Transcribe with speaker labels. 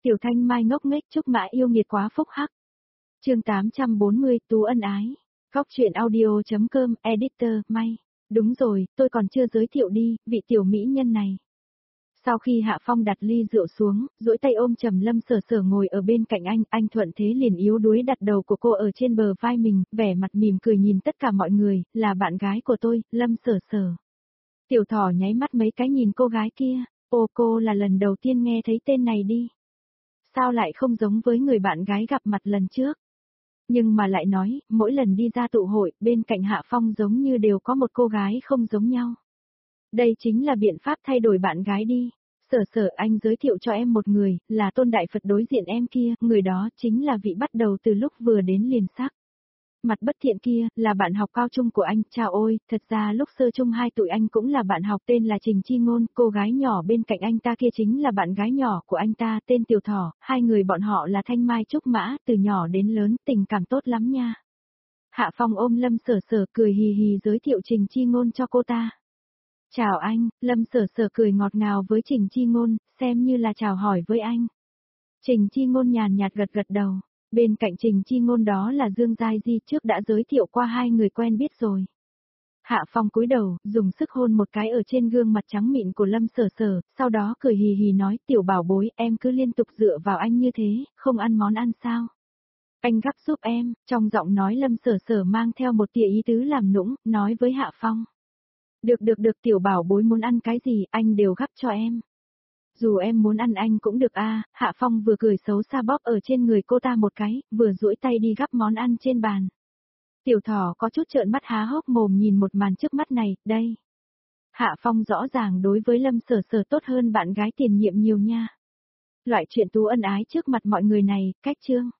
Speaker 1: Tiểu Thanh Mai ngốc nghếch Trúc Mã yêu nghiệt quá phúc hắc. Chương 840 Tú ân ái. Góc truyện audio.com Editor May. Đúng rồi, tôi còn chưa giới thiệu đi, vị tiểu mỹ nhân này. Sau khi Hạ Phong đặt ly rượu xuống, duỗi tay ôm chầm Lâm Sở Sở ngồi ở bên cạnh anh thuận thế liền yếu đuối đặt đầu của cô ở trên bờ vai mình, vẻ mặt mỉm cười nhìn tất cả mọi người, là bạn gái của tôi, Lâm Sở Sở. Tiểu Thỏ nháy mắt mấy cái nhìn cô gái kia, cô là lần đầu tiên nghe thấy tên này đi. Sao lại không giống với người bạn gái gặp mặt lần trước? Nhưng mà lại nói, mỗi lần đi ra tụ hội, bên cạnh Hạ Phong giống như đều có một cô gái không giống nhau. Đây chính là biện pháp thay đổi bạn gái đi. Sở Sở, anh giới thiệu cho em một người, là Tôn Đại Phật đối diện em kia, người đó chính là vị bắt đầu từ lúc vừa đến liền sắc. Mặt bất thiện kia, là bạn học cao trung của anh, chào ôi, thật ra lúc sơ trung 2 tụi anh cũng là bạn học tên là Trình Chi Ngôn, cô gái nhỏ bên cạnh anh ta kia chính là bạn gái nhỏ của anh ta, tên Tiểu Thỏ, hai người bọn họ là Thanh Mai Trúc Mã, từ nhỏ đến lớn, tình cảm tốt lắm nha. Hạ Phong ôm Lâm Sở Sở cười hì hì giới thiệu Trình Chi Ngôn cho cô ta. Chào anh, Lâm Sở Sở cười ngọt ngào với Trình Chi Ngôn, xem như là chào hỏi với anh. Trình Chi Ngôn nhàn nhạt gật gật đầu. Bên cạnh Trình Chi Ngôn đó là Dương Giai Di, trước đã giới thiệu qua hai người quen biết rồi. Hạ Phong cúi đầu, dùng sức hôn một cái ở trên gương mặt trắng mịn của Lâm Sở Sở, sau đó cười hì hì nói, tiểu bảo bối, em cứ liên tục dựa vào anh như thế, không ăn món ăn sao? Anh gắp giúp em, trong giọng nói Lâm Sở Sở mang theo một tia ý tứ làm nũng, nói với Hạ Phong. Được tiểu bảo bối muốn ăn cái gì, anh đều gắp cho em. Dù em muốn ăn anh cũng được a. Hạ Phong vừa cười xấu xa bóp ở trên người cô ta một cái, vừa duỗi tay đi gắp món ăn trên bàn. Tiểu Thỏ có chút trợn mắt há hốc mồm nhìn một màn trước mắt này, đây. Hạ Phong rõ ràng đối với Lâm Sở Sở tốt hơn bạn gái tiền nhiệm nhiều nha. Loại chuyện tú ân ái trước mặt mọi người này, cách chương.